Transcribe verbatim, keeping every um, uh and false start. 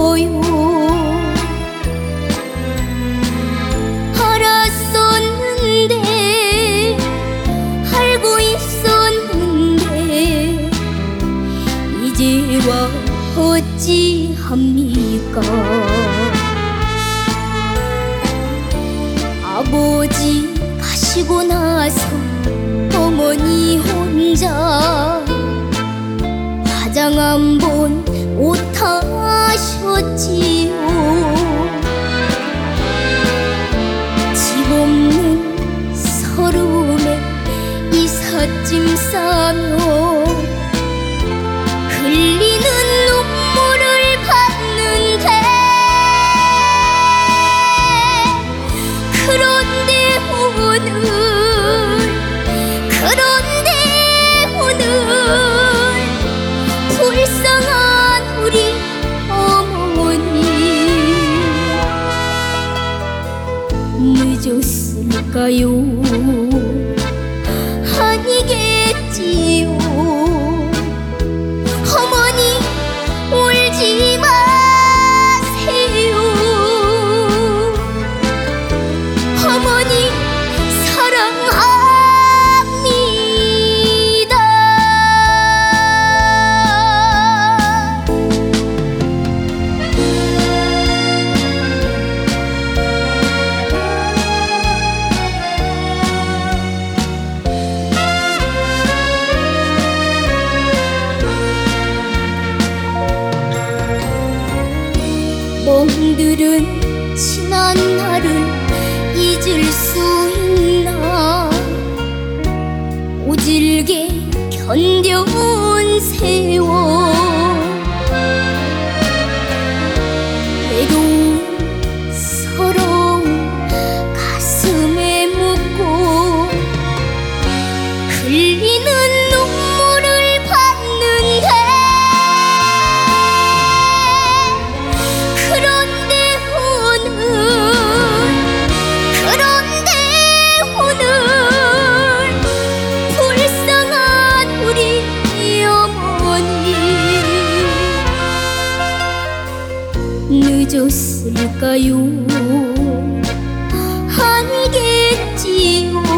알았었는데 알고 있었는데 이제와 어찌합니까. 아버지 가시고 나서 어머니 혼자 화장 한 번 못하셨지요. 집 없는 서름에 이삿짐 싸며 흘리는 눈물을 봤는데 그런데 오늘 그런데 오늘 불쌍한 우리 어머니 늦었을까요? 아니겠지요. 어머니 울지 마세요. 어머니 사랑합니다. 멍들은 지난 날을 잊을 수 있나. 오질게 견뎌온 세월 외로운 서러운 가슴에 묻고 흘리는 눈물을 봤는데 그런데 오늘 그런데 오늘 불쌍한 우리 어머니 늦었을까요? 아니겠지요.